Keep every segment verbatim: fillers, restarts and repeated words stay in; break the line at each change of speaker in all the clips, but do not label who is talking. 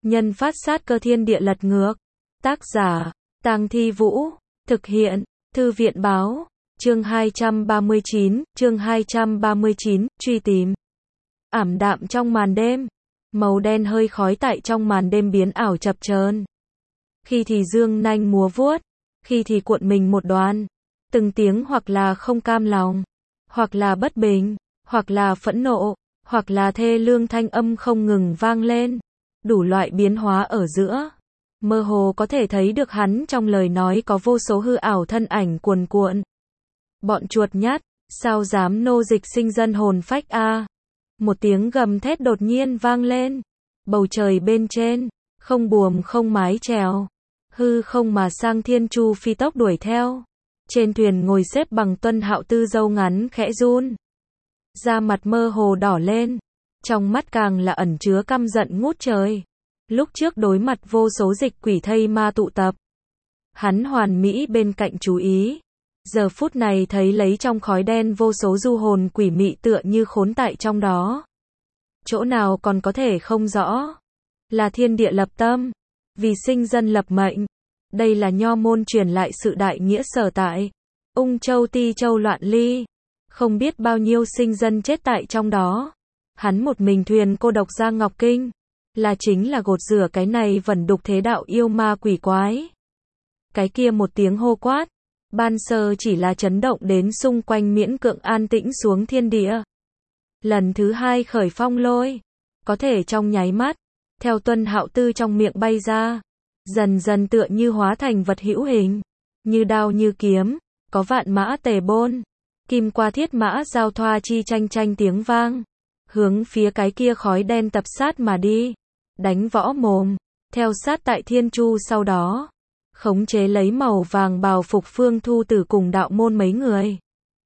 Nhân phát sát cơ thiên địa lật ngược. Tác giả, Tang Thi Vũ. Thực hiện, Thư viện báo. Chương hai trăm ba mươi chín, chương hai trăm ba mươi chín, truy tìm. Ảm đạm trong màn đêm. Màu đen hơi khói tại trong màn đêm biến ảo chập chờn. Khi thì dương nanh múa vuốt, khi thì cuộn mình một đoàn. Từng tiếng hoặc là không cam lòng, hoặc là bất bình, hoặc là phẫn nộ, hoặc là thê lương thanh âm không ngừng vang lên. Đủ loại biến hóa ở giữa. Mơ hồ có thể thấy được hắn trong lời nói có vô số hư ảo thân ảnh cuồn cuộn. Bọn chuột nhắt, sao dám nô dịch sinh dân hồn phách a? Một tiếng gầm thét đột nhiên vang lên. Bầu trời bên trên, không buồm không mái chèo, hư không mà sang thiên chu phi tốc đuổi theo. Trên thuyền ngồi xếp bằng Tuân Hạo Tư râu ngắn khẽ run. Da mặt mơ hồ đỏ lên, trong mắt càng là ẩn chứa căm giận ngút trời. Lúc trước đối mặt vô số dịch quỷ thây ma tụ tập, hắn hoàn mỹ bên cạnh chú ý. Giờ phút này thấy lấy trong khói đen vô số du hồn quỷ mị tựa như khốn tại trong đó. Chỗ nào còn có thể không rõ. Là thiên địa lập tâm, vì sinh dân lập mệnh. Đây là nho môn truyền lại sự đại nghĩa sở tại. Ung châu ti châu loạn ly. Không biết bao nhiêu sinh dân chết tại trong đó. Hắn một mình thuyền cô độc ra Ngọc Kinh. Là chính là gột rửa cái này vẩn đục thế đạo yêu ma quỷ quái. Cái kia một tiếng hô quát. Ban sơ chỉ là chấn động đến xung quanh miễn cưỡng an tĩnh xuống thiên địa. Lần thứ hai khởi phong lôi. Có thể trong nháy mắt. Theo Tuân Hạo Tư trong miệng bay ra. Dần dần tựa như hóa thành vật hữu hình. Như đao như kiếm. Có vạn mã tề bôn. Kim qua thiết mã giao thoa chi tranh tranh tiếng vang. Hướng phía cái kia khói đen tập sát mà đi. Đánh võ mồm. Theo sát tại thiên chu sau đó. Khống chế lấy màu vàng bào phục Phương Thu Tử cùng đạo môn mấy người.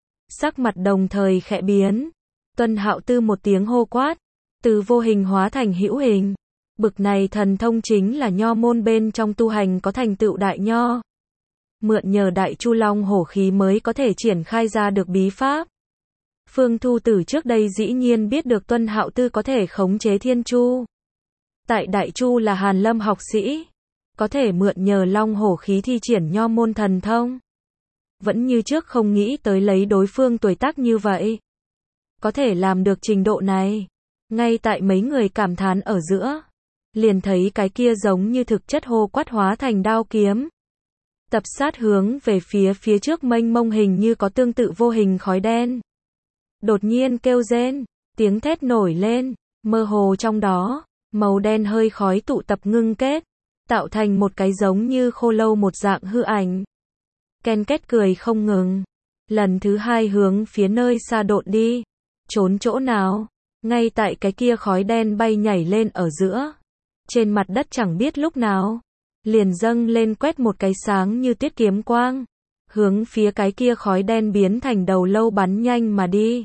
Sắc mặt đồng thời khẽ biến. Tuân Hạo Tư một tiếng hô quát. Từ vô hình hóa thành hữu hình. Bực này thần thông chính là nho môn bên trong tu hành có thành tựu đại nho. Mượn nhờ đại chu long hổ khí mới có thể triển khai ra được bí pháp. Phương Thu Tử trước đây dĩ nhiên biết được Tuân Hạo Tư có thể khống chế thiên chu. Tại đại chu là Hàn Lâm học sĩ. Có thể mượn nhờ long hổ khí thi triển nho môn thần thông. Vẫn như trước không nghĩ tới lấy đối phương tuổi tác như vậy. Có thể làm được trình độ này. Ngay tại mấy người cảm thán ở giữa. Liền thấy cái kia giống như thực chất hô quát hóa thành đao kiếm. Tập sát hướng về phía phía trước mênh mông hình như có tương tự vô hình khói đen. Đột nhiên kêu rên, tiếng thét nổi lên, mơ hồ trong đó, màu đen hơi khói tụ tập ngưng kết, tạo thành một cái giống như khô lâu một dạng hư ảnh. Ken két cười không ngừng, lần thứ hai hướng phía nơi xa độn đi, trốn chỗ nào, ngay tại cái kia khói đen bay nhảy lên ở giữa, trên mặt đất chẳng biết lúc nào, liền dâng lên quét một cái sáng như tuyết kiếm quang, hướng phía cái kia khói đen biến thành đầu lâu bắn nhanh mà đi.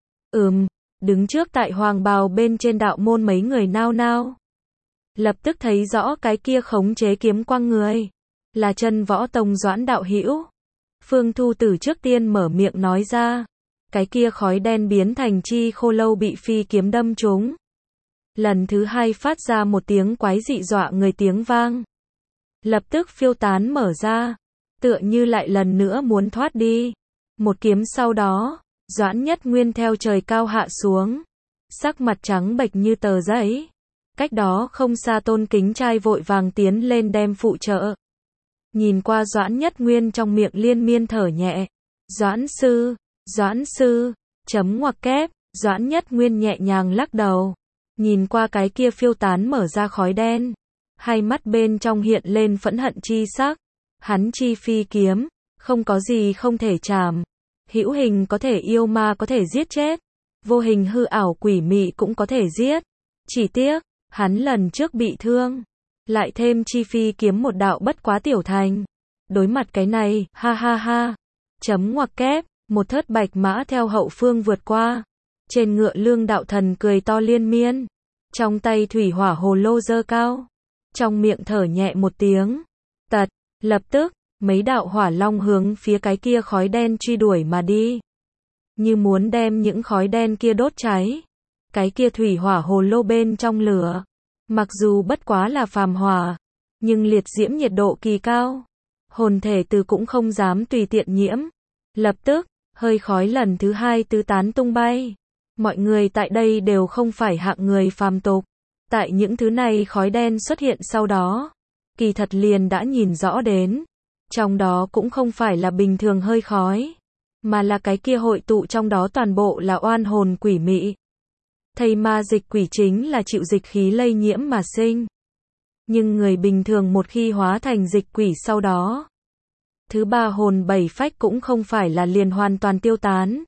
Ừm, đứng trước tại hoàng bào bên trên đạo môn mấy người nao nao. Lập tức thấy rõ cái kia khống chế kiếm quang người. Là Chân Võ Tông Doãn đạo hữu. Phương Thu Tử trước tiên mở miệng nói ra. Cái kia khói đen biến thành chi khô lâu bị phi kiếm đâm trúng. Lần thứ hai phát ra một tiếng quái dị dọa người tiếng vang. Lập tức phiêu tán mở ra. Tựa như lại lần nữa muốn thoát đi. Một kiếm sau đó. Doãn Nhất Nguyên theo trời cao hạ xuống. Sắc mặt trắng bệch như tờ giấy. Cách đó không xa Tôn Kính Trai vội vàng tiến lên đem phụ trợ. Nhìn qua Doãn Nhất Nguyên trong miệng liên miên thở nhẹ. Doãn sư, Doãn sư, chấm ngoặc kép, Doãn Nhất Nguyên nhẹ nhàng lắc đầu. Nhìn qua cái kia phiêu tán mở ra khói đen. Hai mắt bên trong hiện lên phẫn hận chi sắc. Hắn chi phi kiếm, không có gì không thể chạm. Hữu hình có thể yêu ma có thể giết chết. Vô hình hư ảo quỷ mị cũng có thể giết. Chỉ tiếc, hắn lần trước bị thương. Lại thêm chi phi kiếm một đạo bất quá tiểu thành. Đối mặt cái này, ha ha ha. Chấm ngoặc kép, một thớt bạch mã theo hậu phương vượt qua. Trên ngựa Lương đạo thần cười to liên miên. Trong tay thủy hỏa hồ lô giơ cao. Trong miệng thở nhẹ một tiếng. Tật, lập tức. Mấy đạo hỏa long hướng phía cái kia khói đen truy đuổi mà đi. Như muốn đem những khói đen kia đốt cháy. Cái kia thủy hỏa hồ lô bên trong lửa. Mặc dù bất quá là phàm hỏa, nhưng liệt diễm nhiệt độ kỳ cao, hồn thể từ cũng không dám tùy tiện nhiễm. Lập tức, hơi khói lần thứ hai tứ tán tung bay. Mọi người tại đây đều không phải hạng người phàm tục. Tại những thứ này khói đen xuất hiện sau đó, kỳ thật liền đã nhìn rõ đến. Trong đó cũng không phải là bình thường hơi khói, mà là cái kia hội tụ trong đó toàn bộ là oan hồn quỷ mị. Thây ma dịch quỷ chính là chịu dịch khí lây nhiễm mà sinh. Nhưng người bình thường một khi hóa thành dịch quỷ sau đó, thứ ba hồn bảy phách cũng không phải là liền hoàn toàn tiêu tán,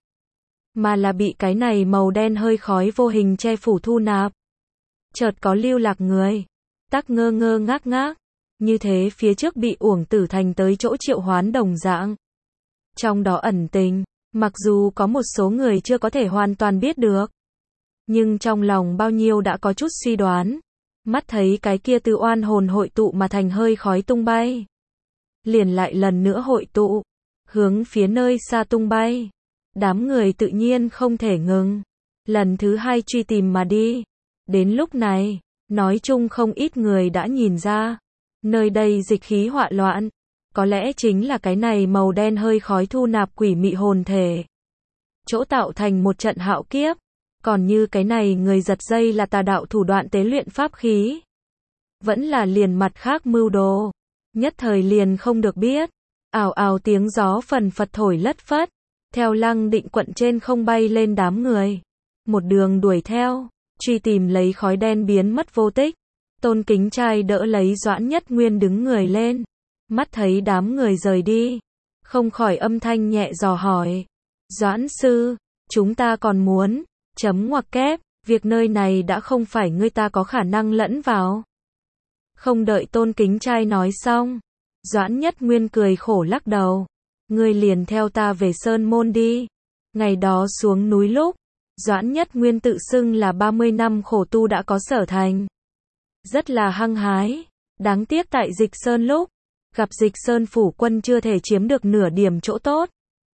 mà là bị cái này màu đen hơi khói vô hình che phủ thu nạp. Chợt có lưu lạc người, tắc ngơ ngơ ngác ngác, như thế phía trước bị uổng tử thành tới chỗ triệu hoán đồng dạng. Trong đó ẩn tình, mặc dù có một số người chưa có thể hoàn toàn biết được, nhưng trong lòng bao nhiêu đã có chút suy đoán. Mắt thấy cái kia từ oan hồn hội tụ mà thành hơi khói tung bay, liền lại lần nữa hội tụ, hướng phía nơi xa tung bay. Đám người tự nhiên không thể ngừng, lần thứ hai truy tìm mà đi. Đến lúc này, nói chung không ít người đã nhìn ra, nơi đây dịch khí họa loạn, có lẽ chính là cái này màu đen hơi khói thu nạp quỷ mị hồn thể, chỗ tạo thành một trận hạo kiếp. Còn như cái này người giật dây là tà đạo thủ đoạn tế luyện pháp khí, vẫn là liền mặt khác mưu đồ, nhất thời liền không được biết. Ào ào tiếng gió phần phật thổi lất phất, theo Lăng Định quận trên không bay lên đám người, một đường đuổi theo, truy tìm lấy khói đen biến mất vô tích. Tôn Kính Trai đỡ lấy Doãn Nhất Nguyên đứng người lên, mắt thấy đám người rời đi, không khỏi âm thanh nhẹ dò hỏi: Doãn sư, chúng ta còn muốn chấm ngoặc kép, việc nơi này đã không phải ngươi ta có khả năng lẫn vào. Không đợi Tôn Kính Trai nói xong, Doãn Nhất Nguyên cười khổ lắc đầu: Ngươi liền theo ta về Sơn Môn đi. Ngày đó xuống núi lúc, Doãn Nhất Nguyên tự xưng là ba mươi năm khổ tu đã có sở thành, rất là hăng hái. Đáng tiếc tại Dịch Sơn lúc, gặp Dịch Sơn phủ quân chưa thể chiếm được nửa điểm chỗ tốt.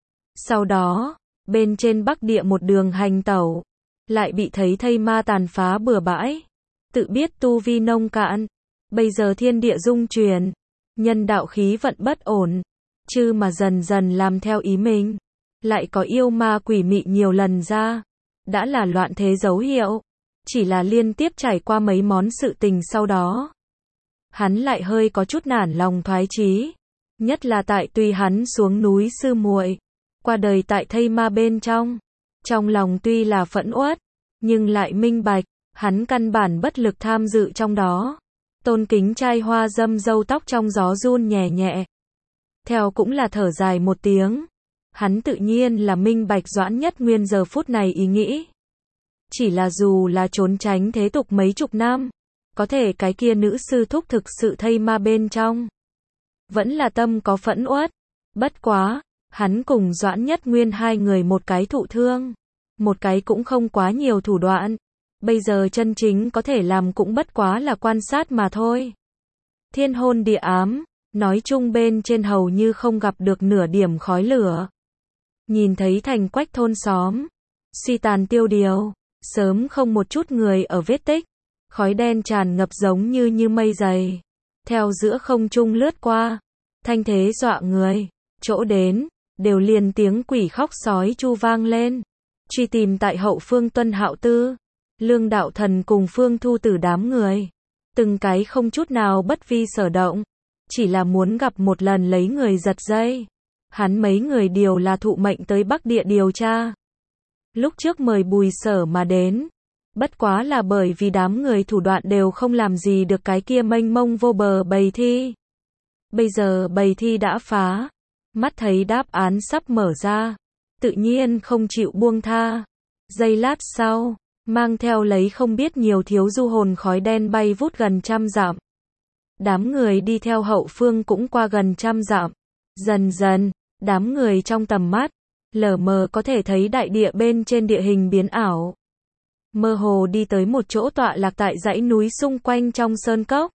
Sau đó, bên trên Bắc Địa một đường hành tẩu, lại bị thấy thây ma tàn phá bừa bãi. Tự biết tu vi nông cạn, bây giờ thiên địa dung chuyển, nhân đạo khí vận bất ổn, chứ mà dần dần làm theo ý mình, lại có yêu ma quỷ mị nhiều lần ra, đã là loạn thế dấu hiệu. Chỉ là liên tiếp trải qua mấy món sự tình sau đó, hắn lại hơi có chút nản lòng thoái chí, nhất là tại tùy hắn xuống núi sư muội, qua đời tại thây ma bên trong, trong lòng tuy là phẫn uất, nhưng lại minh bạch, hắn căn bản bất lực tham dự trong đó. Tôn Kính Trai hoa dâm râu tóc trong gió run nhẹ nhẹ, theo cũng là thở dài một tiếng. Hắn tự nhiên là minh bạch Doãn Nhất Nguyên giờ phút này ý nghĩ, chỉ là dù là trốn tránh thế tục mấy chục năm, có thể cái kia nữ sư thúc thực sự thây ma bên trong, vẫn là tâm có phẫn uất. Bất quá, hắn cùng Doãn Nhất Nguyên hai người một cái thụ thương, một cái cũng không quá nhiều thủ đoạn, bây giờ chân chính có thể làm cũng bất quá là quan sát mà thôi. Thiên hôn địa ám, nói chung bên trên hầu như không gặp được nửa điểm khói lửa. Nhìn thấy thành quách thôn xóm, suy tàn tiêu điều, sớm không một chút người ở vết tích, khói đen tràn ngập giống như như mây dày, theo giữa không trung lướt qua, thanh thế dọa người, chỗ đến, đều liền tiếng quỷ khóc sói chu vang lên. Truy tìm tại hậu phương Tuân Hạo Tư, Lương Đạo Thần cùng Phương Thu Tử đám người, từng cái không chút nào bất vi sở động, chỉ là muốn gặp một lần lấy người giật dây. Hắn mấy người đều là thụ mệnh tới Bắc Địa điều tra, lúc trước mời Bùi Sở mà đến, bất quá là bởi vì đám người thủ đoạn đều không làm gì được cái kia mênh mông vô bờ bầy thi. Bây giờ bầy thi đã phá, mắt thấy đáp án sắp mở ra, tự nhiên không chịu buông tha. Giây lát sau, mang theo lấy không biết nhiều thiếu du hồn khói đen bay vút gần trăm dặm. Đám người đi theo hậu phương cũng qua gần trăm dặm. Dần dần, đám người trong tầm mắt, lờ mờ có thể thấy đại địa bên trên địa hình biến ảo. Mơ hồ đi tới một chỗ tọa lạc tại dãy núi xung quanh trong sơn cốc.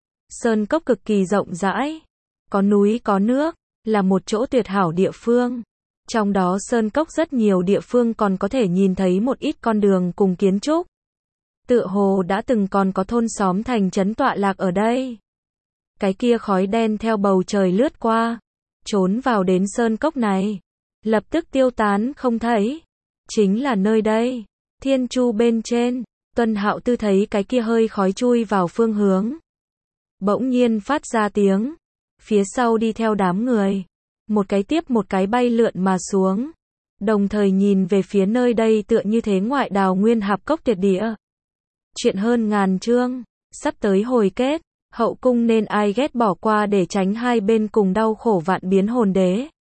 Sơn cốc cực kỳ rộng rãi, có núi có nước, là một chỗ tuyệt hảo địa phương. Trong đó sơn cốc rất nhiều địa phương còn có thể nhìn thấy một ít con đường cùng kiến trúc. Tựa hồ đã từng còn có thôn xóm thành trấn tọa lạc ở đây. Cái kia khói đen theo bầu trời lướt qua, trốn vào đến sơn cốc này, lập tức tiêu tán không thấy. Chính là nơi đây. Thiên Chu bên trên, Tuân Hạo Tư thấy cái kia hơi khói chui vào phương hướng. Bỗng nhiên phát ra tiếng, phía sau đi theo đám người. Một cái tiếp một cái bay lượn mà xuống. Đồng thời nhìn về phía nơi đây tựa như thế ngoại đào nguyên hạp cốc tuyệt địa. Chuyện hơn ngàn chương, sắp tới hồi kết, hậu cung nên ai ghét bỏ qua để tránh hai bên cùng đau khổ vạn biến hồn đế.